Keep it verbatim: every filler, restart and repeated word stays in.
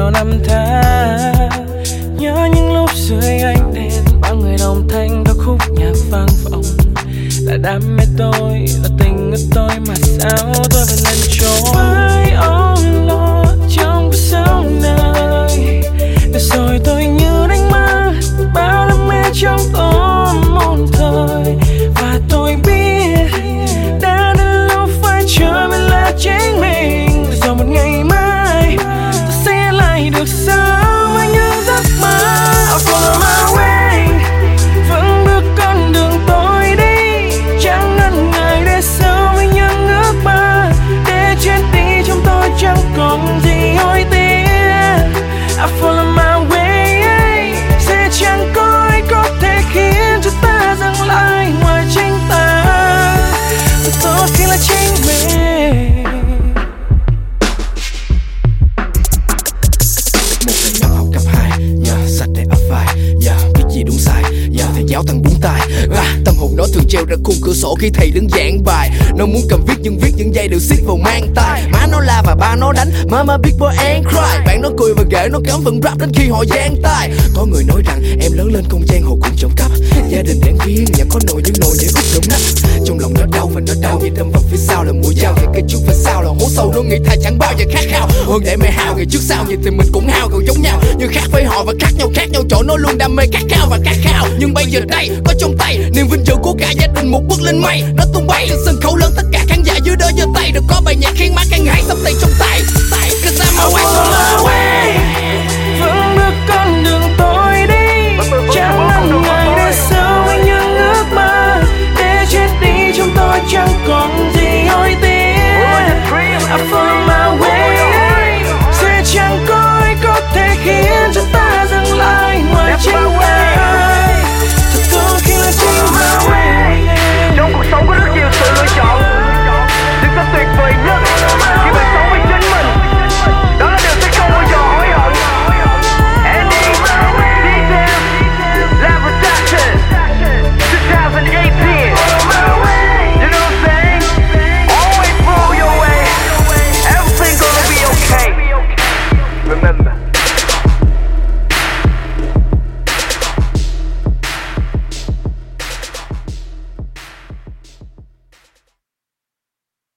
bao năm tháng. Nhớ những lúc dưới ánh đèn, bao người đồng thanh các khúc nhạc vang vọng. Là đam mê tôi, là tình của tôi mà sao tôi vẫn lần trốn. Phải ôm lo trong cuộc sống này, để rồi tôi như đánh mất bao đam mê trong tôi một thời. Và tôi biết đã đến lúc phải trở về là chính mình. Rồi một ngày mai tôi sẽ lại được sống với những giấc mơ. I'll follow my way, vẫn bước con đường tôi đi, chẳng ngần ngại để sống với những ước mơ. Để chuyến đi trong tôi chẳng còn gì hối tiếc. I'll follow my way, sẽ chẳng có ai có thể khiến cho ta dừng lại ngoài chính ta. Và tôi khi là chính mình. Một thằng nhỏ học cấp hai, yeah, sạch để ấp vai, yeah, biết gì đúng sai, yeah, thầy giáo thằng búng tai. À, tâm hồn nó thường treo ra khung cửa sổ khi thầy đứng giảng bài. Nó muốn cầm viết nhưng viết những dây đều xiết vào mang tay. Má nó la và ba nó đánh, mama big boy and cry. Bạn nó cười và ghệ nó cắm phần rap đến khi họ giang tay. Có người nói rằng em lớn lên không gian hồ cùng trộm cắp. Gia đình đáng viên, nhà có nồi nhưng nồi để úp đống nắp. Trong lòng nó đau và nó đau vì đâm vào phía sau là mũi dao. Và cái chút và sao là hố sâu, nó nghĩ thà chẳng bao giờ khát khao hơn để mẹ hao. Ngày trước sau vậy thì mình cũng hao gần giống nhau, nhưng khác với họ và khác nhau khác nhau chỗ nó luôn đam mê khát khao và khát khao. Nhưng bây giờ đây có trong tay niềm vinh dự của cả gia đình một bước lên mây. Nó tung bay trên sân khấu lớn, tất cả khán giả dưới đó giơ tay. Được có bài nhạc khiến má can ngại sắp tay trong tay.